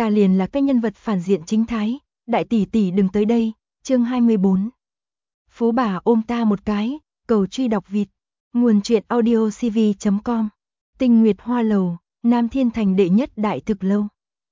ta liền là cái nhân vật phản diện chính thái, đại tỷ tỷ đừng tới đây. Chương 24. Phú bà ôm ta một cái, cầu truy đọc vịt. Nguồn truyện audiocv.com. Tinh Nguyệt Hoa Lầu, Nam Thiên Thành đệ nhất đại thực lâu.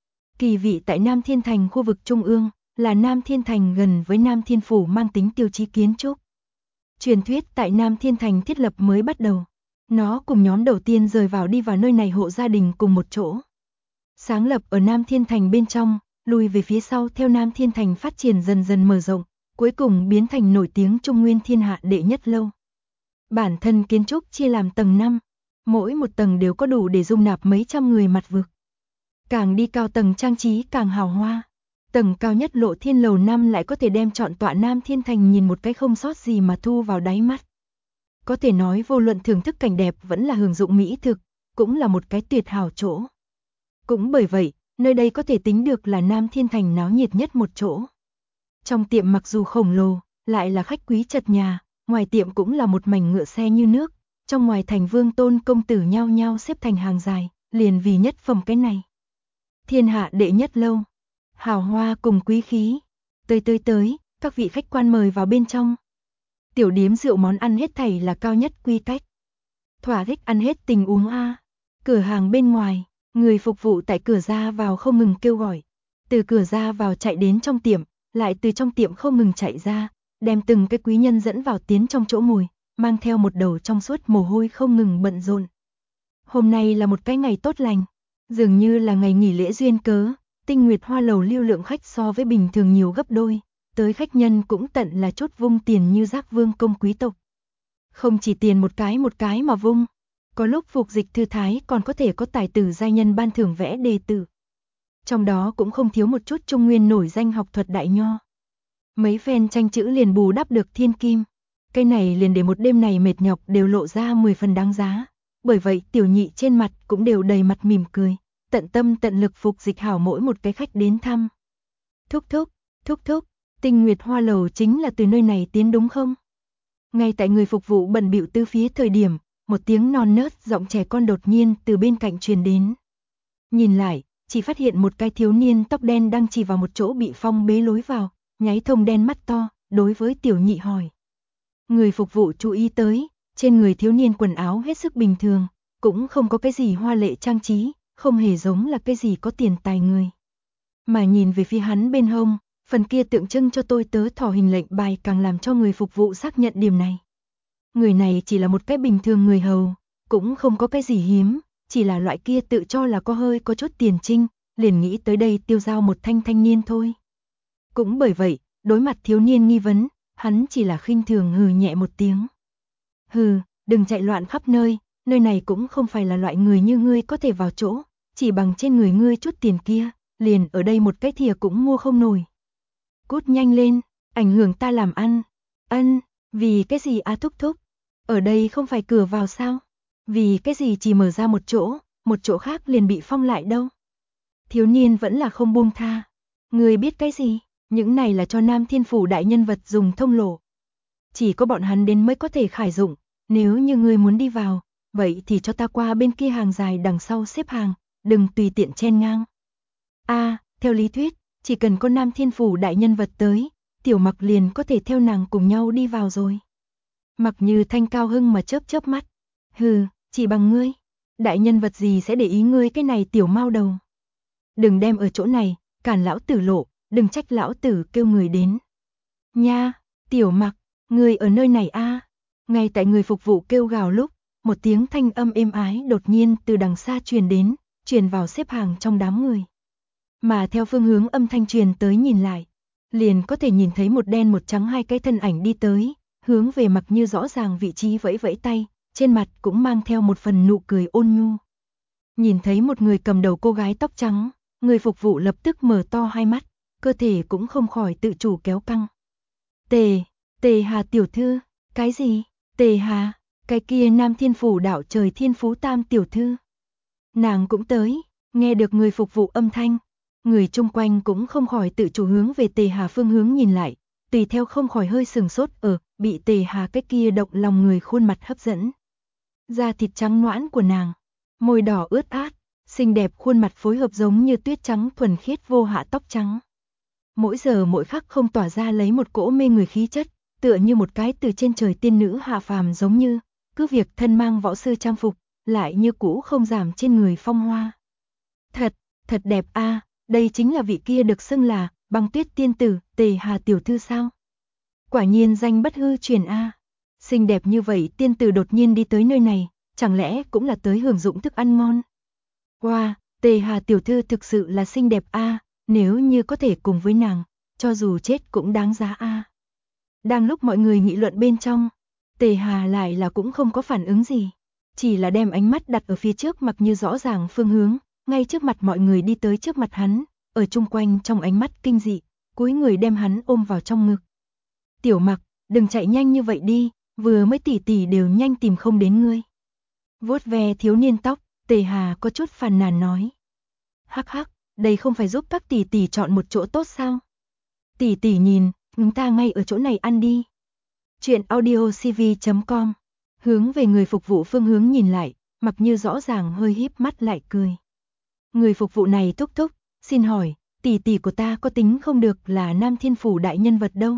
Kỳ vị tại Nam Thiên Thành khu vực trung ương, là Nam Thiên Thành gần với Nam Thiên Phủ mang tính tiêu chí kiến trúc. Truyền thuyết tại Nam Thiên Thành thiết lập mới bắt đầu. Nó cùng nhóm đầu tiên rời vào đi vào nơi này hộ gia đình cùng một chỗ. Sáng lập ở Nam Thiên Thành bên trong, lùi về phía sau theo Nam Thiên Thành phát triển dần dần mở rộng, cuối cùng biến thành nổi tiếng Trung Nguyên thiên hạ đệ nhất lâu. Bản thân kiến trúc chia làm tầng 5, mỗi một tầng đều có đủ để dung nạp mấy trăm người mặt vực. Càng đi cao tầng trang trí càng hào hoa. Tầng cao nhất Lộ Thiên lầu 5 lại có thể đem trọn tọa Nam Thiên Thành nhìn một cái không sót gì mà thu vào đáy mắt. Có thể nói vô luận thưởng thức cảnh đẹp vẫn là hưởng dụng mỹ thực, cũng là một cái tuyệt hảo chỗ. Cũng bởi vậy, nơi đây có thể tính được là Nam Thiên Thành náo nhiệt nhất một chỗ. Trong tiệm mặc dù khổng lồ, lại là khách quý chật nhà, ngoài tiệm cũng là một mảnh ngựa xe như nước, trong ngoài thành vương tôn công tử nhao nhao xếp thành hàng dài, liền vì nhất phẩm cái này. Thiên hạ đệ nhất lâu, hào hoa cùng quý khí. Tới, các vị khách quan mời vào bên trong. Tiểu điếm rượu món ăn hết thảy là cao nhất quy cách. Thỏa thích ăn hết tình uống a. Cửa hàng bên ngoài, người phục vụ tại cửa ra vào không ngừng kêu gọi. Từ cửa ra vào chạy đến trong tiệm, lại từ trong tiệm không ngừng chạy ra, đem từng cái quý nhân dẫn vào tiến trong chỗ ngồi, mang theo một đầu trong suốt mồ hôi không ngừng bận rộn. Hôm nay là một cái ngày tốt lành, dường như là ngày nghỉ lễ duyên cớ, Tinh Nguyệt Hoa Lầu lưu lượng khách so với bình thường nhiều gấp đôi, tới khách nhân cũng tận là chốt vung tiền như rác vương công quý tộc. Không chỉ tiền một cái mà vung, có lúc phục dịch thư thái còn có thể có tài tử giai nhân ban thưởng vẽ đề tử. Trong đó cũng không thiếu một chút Trung Nguyên nổi danh học thuật đại nho. Mấy phen tranh chữ liền bù đắp được thiên kim. Cái này liền để một đêm này mệt nhọc đều lộ ra 10 phần đáng giá. Bởi vậy tiểu nhị trên mặt cũng đều đầy mặt mỉm cười, tận tâm tận lực phục dịch hảo mỗi một cái khách đến thăm. Thúc thúc, Tinh Nguyệt Hoa Lầu chính là từ nơi này tiến đúng không? Ngay tại người phục vụ bận bịu từ phía thời điểm, một tiếng non nớt giọng trẻ con đột nhiên từ bên cạnh truyền đến. Nhìn lại, chỉ phát hiện một cái thiếu niên tóc đen đang chỉ vào một chỗ bị phong bế lối vào, nháy thông đen mắt to, đối với tiểu nhị hỏi. Người phục vụ chú ý tới, trên người thiếu niên quần áo hết sức bình thường, cũng không có cái gì hoa lệ trang trí, không hề giống là cái gì có tiền tài người. Mà nhìn về phía hắn bên hông, phần kia tượng trưng cho tôi tớ thỏ hình lệnh bài càng làm cho người phục vụ xác nhận điểm này. Người này chỉ là một cái bình thường người hầu, cũng không có cái gì hiếm, chỉ là loại kia tự cho là có chút tiền trinh, liền nghĩ tới đây tiêu giao một thanh niên thôi. Cũng bởi vậy, đối mặt thiếu niên nghi vấn, hắn chỉ là khinh thường hừ nhẹ một tiếng. Hừ, đừng chạy loạn khắp nơi, nơi này cũng không phải là loại người như ngươi có thể vào chỗ, chỉ bằng trên người ngươi chút tiền kia, liền ở đây một cái thìa cũng mua không nổi. Cút nhanh lên, ảnh hưởng ta làm ăn. Ân, vì cái gì thúc? Ở đây không phải cửa vào sao? Vì cái gì chỉ mở ra một chỗ khác liền bị phong lại đâu? Thiếu niên vẫn là không buông tha. Ngươi biết cái gì? Những này là cho Nam Thiên Phủ đại nhân vật dùng thông lộ. Chỉ có bọn hắn đến mới có thể khải dụng, nếu như ngươi muốn đi vào, vậy thì cho ta qua bên kia hàng dài đằng sau xếp hàng, đừng tùy tiện chen ngang. Theo lý thuyết, chỉ cần có Nam Thiên Phủ đại nhân vật tới, tiểu Mặc liền có thể theo nàng cùng nhau đi vào rồi. Mặc Như Thanh cao hưng mà chớp mắt. Hừ, chỉ bằng ngươi, đại nhân vật gì sẽ để ý ngươi cái này tiểu mao đầu. Đừng đem ở chỗ này, cản lão tử lộ, đừng trách lão tử kêu người đến. Nha, tiểu Mặc, ngươi ở nơi này Ngay tại người phục vụ kêu gào lúc, một tiếng thanh âm êm ái đột nhiên từ đằng xa truyền đến, truyền vào xếp hàng trong đám người. Mà theo phương hướng âm thanh truyền tới nhìn lại, liền có thể nhìn thấy một đen một trắng hai cái thân ảnh đi tới, hướng về Mặc Như rõ ràng vị trí vẫy vẫy tay, trên mặt cũng mang theo một phần nụ cười ôn nhu. Nhìn thấy một người cầm đầu cô gái tóc trắng, người phục vụ lập tức mở to hai mắt, cơ thể cũng không khỏi tự chủ kéo căng. Tề Hà tiểu thư, cái gì? Tề Hà, cái kia Nam Thiên Phủ đạo trời Thiên Phú Tam tiểu thư. Nàng cũng tới, nghe được người phục vụ âm thanh, người chung quanh cũng không khỏi tự chủ hướng về Tề Hà phương hướng nhìn lại, tùy theo không khỏi hơi sừng sốt bị Tề Hà cái kia động lòng người khuôn mặt hấp dẫn. Da thịt trắng nõn của nàng, môi đỏ ướt át, Xinh đẹp khuôn mặt phối hợp giống như tuyết trắng thuần khiết vô hạ tóc trắng. Mỗi giờ mỗi khắc không tỏa ra lấy một cỗ mê người khí chất, tựa như một cái từ trên trời tiên nữ hạ phàm giống như, cứ việc thân mang võ sư trang phục, lại như cũ không giảm trên người phong hoa. Thật đẹp a, đây chính là vị kia được xưng là Băng Tuyết tiên tử, Tề Hà tiểu thư sao? Quả nhiên danh bất hư truyền a. Xinh đẹp như vậy tiên tử đột nhiên đi tới nơi này, chẳng lẽ cũng là tới hưởng dụng thức ăn ngon? Wow, Tề Hà tiểu thư thực sự là xinh đẹp a, nếu như có thể cùng với nàng, cho dù chết cũng đáng giá a. Đang lúc mọi người nghị luận bên trong, Tề Hà lại là cũng không có phản ứng gì, chỉ là đem ánh mắt đặt ở phía trước Mặc Như rõ ràng phương hướng, ngay trước mặt mọi người đi tới trước mặt hắn, ở chung quanh trong ánh mắt kinh dị, cúi người đem hắn ôm vào trong ngực. Tiểu Mặc, đừng chạy nhanh như vậy đi, vừa mới tỷ tỷ đều nhanh tìm không đến ngươi. Vuốt ve thiếu niên tóc, Tề Hà có chút phàn nàn nói. Hắc hắc, đây không phải giúp các tỷ tỷ chọn một chỗ tốt sao? Tỷ tỷ nhìn, chúng ta ngay ở chỗ này ăn đi. Chuyện audiocv.com. Hướng về người phục vụ phương hướng nhìn lại, Mặc Như rõ ràng hơi híp mắt lại cười. Người phục vụ này thúc thúc, xin hỏi, tỷ tỷ của ta có tính không được là Nam Thiên Phủ đại nhân vật đâu?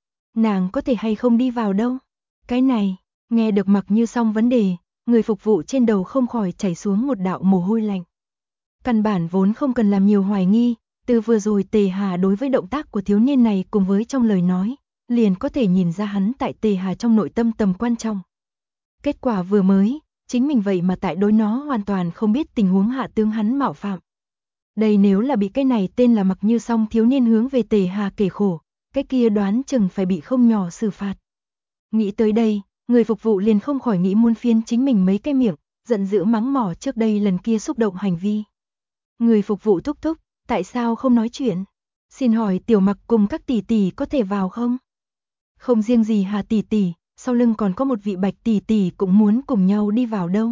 Nàng có thể hay không đi vào đâu? Cái này, nghe được Mặc Như xong vấn đề, người phục vụ trên đầu không khỏi chảy xuống một đạo mồ hôi lạnh. Căn bản vốn không cần làm nhiều hoài nghi, từ vừa rồi Tề Hà đối với động tác của thiếu niên này cùng với trong lời nói, liền có thể nhìn ra hắn tại Tề Hà trong nội tâm tầm quan trọng. Kết quả vừa mới, chính mình vậy mà tại đối nó hoàn toàn không biết tình huống hạ tướng hắn mạo phạm. Đây nếu là bị cái này tên là Mặc Như xong thiếu niên hướng về Tề Hà kể khổ, cái kia đoán chừng phải bị không nhỏ xử phạt. Nghĩ tới đây, người phục vụ liền không khỏi nghĩ muốn phiến chính mình mấy cái miệng, giận dữ mắng mỏ trước đây lần kia xúc động hành vi. Người phục vụ thúc thúc, tại sao không nói chuyện? Xin hỏi Tiểu Mặc cùng các tỷ tỷ có thể vào không? Không riêng gì Hà tỷ tỷ, sau lưng còn có một vị Bạch tỷ tỷ cũng muốn cùng nhau đi vào đâu.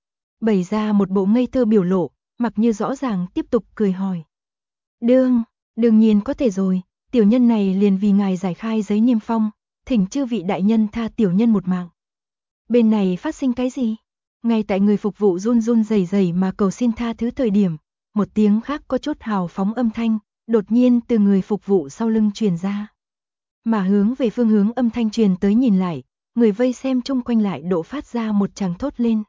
Bày ra một bộ ngây thơ biểu lộ, Mặc Như rõ ràng tiếp tục cười hỏi. Đương nhiên có thể rồi, tiểu nhân này liền vì ngài giải khai giấy niêm phong, thỉnh chư vị đại nhân tha tiểu nhân một mạng. Bên này phát sinh cái gì? Ngay tại người phục vụ run run rẩy rẩy mà cầu xin tha thứ thời điểm, một tiếng khác có chút hào phóng âm thanh, đột nhiên từ người phục vụ sau lưng truyền ra. Mà hướng về phương hướng âm thanh truyền tới nhìn lại, người vây xem chung quanh lại độ phát ra một tràng thốt lên.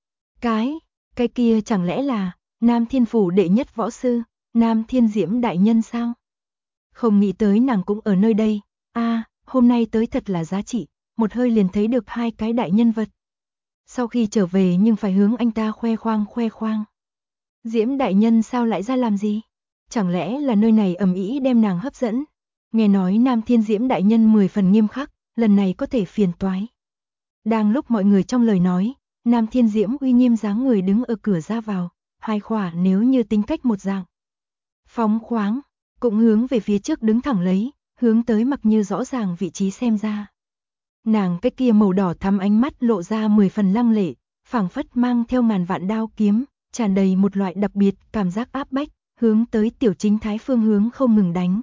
Cái kia chẳng lẽ là Nam Thiên Phủ đệ nhất võ sư, Nam Thiên Diễm đại nhân sao? Không nghĩ tới nàng cũng ở nơi đây, hôm nay tới thật là giá trị, một hơi liền thấy được hai cái đại nhân vật. Sau khi trở về nhưng phải hướng anh ta khoe khoang. Diễm đại nhân sao lại ra làm gì? Chẳng lẽ là nơi này ầm ĩ đem nàng hấp dẫn? Nghe nói Nam Thiên Diễm đại nhân 10 phần nghiêm khắc, lần này có thể phiền toái. Đang lúc mọi người trong lời nói, Nam Thiên Diễm uy nghiêm dáng người đứng ở cửa ra vào, hai khỏa nếu như tính cách một dạng. Phóng khoáng, cũng hướng về phía trước đứng thẳng lấy, hướng tới Mặc Như rõ ràng vị trí xem ra. Nàng cái kia màu đỏ thắm ánh mắt lộ ra 10 phần lăng lệ, phảng phất mang theo ngàn vạn đao kiếm, tràn đầy một loại đặc biệt cảm giác áp bách, hướng tới Tiểu Chính Thái phương hướng không ngừng đánh.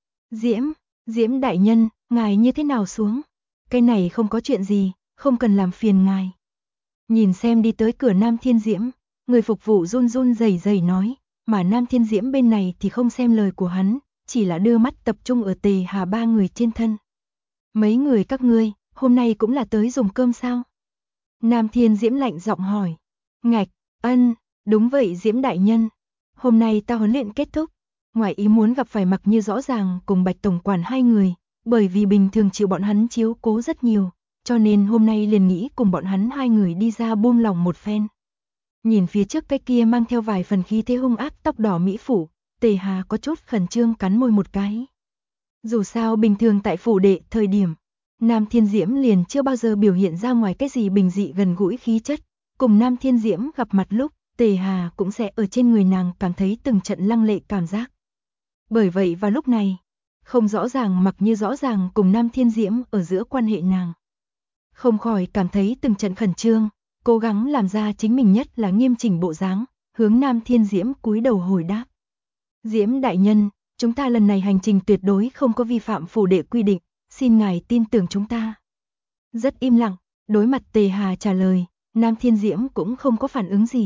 Diễm đại nhân, ngài như thế nào xuống? Cái này không có chuyện gì, không cần làm phiền ngài. Nhìn xem đi tới cửa Nam Thiên Diễm, người phục vụ run run rẩy rẩy nói, mà Nam Thiên Diễm bên này thì không xem lời của hắn, chỉ là đưa mắt tập trung ở Tề Hà ba người trên thân. Mấy người các ngươi, hôm nay cũng là tới dùng cơm sao? Nam Thiên Diễm lạnh giọng hỏi. Ngạch, đúng vậy Diễm đại nhân. Hôm nay ta huấn luyện kết thúc, ngoài ý muốn gặp phải Mặc Như rõ ràng cùng Bạch tổng quản hai người, bởi vì bình thường chịu bọn hắn chiếu cố rất nhiều, cho nên hôm nay liền nghĩ cùng bọn hắn hai người đi ra buông lòng một phen. Nhìn phía trước cái kia mang theo vài phần khí thế hung ác tóc đỏ mỹ phủ, Tề Hà có chút khẩn trương cắn môi một cái. Dù sao bình thường tại phủ đệ thời điểm, Nam Thiên Diễm liền chưa bao giờ biểu hiện ra ngoài cái gì bình dị gần gũi khí chất, cùng Nam Thiên Diễm gặp mặt lúc, Tề Hà cũng sẽ ở trên người nàng cảm thấy từng trận lăng lệ cảm giác. Bởi vậy vào lúc này, không rõ ràng Mặc Như rõ ràng cùng Nam Thiên Diễm ở giữa quan hệ nàng. Không khỏi cảm thấy từng trận khẩn trương, cố gắng làm ra chính mình nhất là nghiêm chỉnh bộ dáng, hướng Nam Thiên Diễm cúi đầu hồi đáp. Diễm đại nhân, chúng ta lần này hành trình tuyệt đối không có vi phạm phủ đệ quy định, xin ngài tin tưởng chúng ta. Rất im lặng, đối mặt Tề Hà trả lời, Nam Thiên Diễm cũng không có phản ứng gì,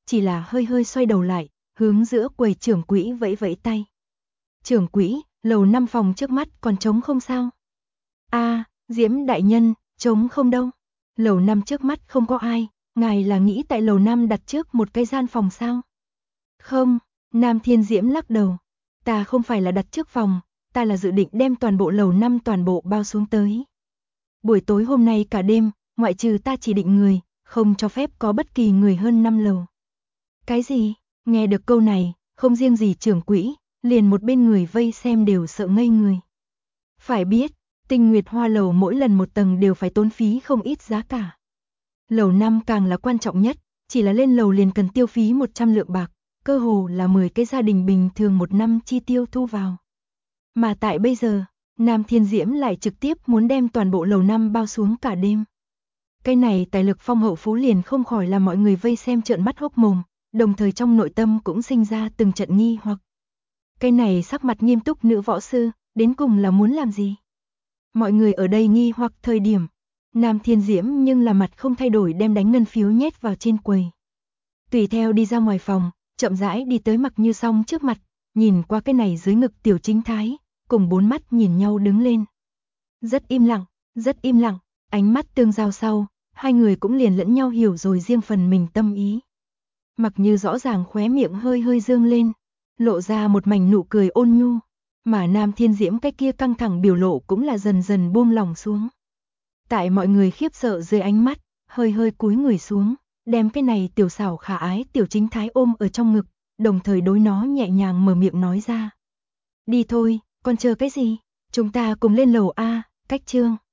chỉ là hơi hơi xoay đầu lại, hướng giữa quầy trưởng quỹ vẫy vẫy tay. Trưởng quỹ, lầu 5 phòng trước mắt còn trống không sao? Diễm đại nhân, trống không đâu. Lầu 5 trước mắt không có ai, ngài là nghĩ tại lầu 5 đặt trước một cái gian phòng sao? Không, Nam Thiên Diễm lắc đầu. Ta không phải là đặt trước phòng, ta là dự định đem toàn bộ lầu 5 toàn bộ bao xuống tới. Buổi tối hôm nay cả đêm, ngoại trừ ta chỉ định người, không cho phép có bất kỳ người hơn 5 lầu. Cái gì? Nghe được câu này, không riêng gì trưởng quỹ, liền một bên người vây xem đều sợ ngây người. Phải biết, Tinh Nguyệt Hoa lầu mỗi lần một tầng đều phải tốn phí không ít giá cả. Lầu 5 càng là quan trọng nhất, chỉ là lên lầu liền cần tiêu phí 100 lượng bạc, cơ hồ là 10 cái gia đình bình thường một năm chi tiêu thu vào. Mà tại bây giờ, Nam Thiên Diễm lại trực tiếp muốn đem toàn bộ lầu 5 bao xuống cả đêm. Cái này tài lực phong hậu phú liền không khỏi làm mọi người vây xem trợn mắt hốc mồm, đồng thời trong nội tâm cũng sinh ra từng trận nghi hoặc. Cái này sắc mặt nghiêm túc nữ võ sư, đến cùng là muốn làm gì? Mọi người ở đây nghi hoặc thời điểm, Nam Thiên Diễm nhưng là mặt không thay đổi đem đánh ngân phiếu nhét vào trên quầy. Tùy theo đi ra ngoài phòng, chậm rãi đi tới Mặc Như Song trước mặt, nhìn qua cái này dưới ngực tiểu chính thái, cùng bốn mắt nhìn nhau đứng lên. Rất im lặng, ánh mắt tương giao sau, hai người cũng liền lẫn nhau hiểu rồi riêng phần mình tâm ý. Mặc Như rõ ràng khóe miệng hơi hơi dương lên, lộ ra một mảnh nụ cười ôn nhu, mà Nam Thiên Diễm cái kia căng thẳng biểu lộ cũng là dần dần buông lỏng xuống. Tại mọi người khiếp sợ dưới ánh mắt, hơi hơi cúi người xuống, đem cái này tiểu xảo khả ái tiểu chính thái ôm ở trong ngực, đồng thời đối nó nhẹ nhàng mở miệng nói ra. Đi thôi, còn chờ cái gì? Chúng ta cùng lên lầu A, cách chương.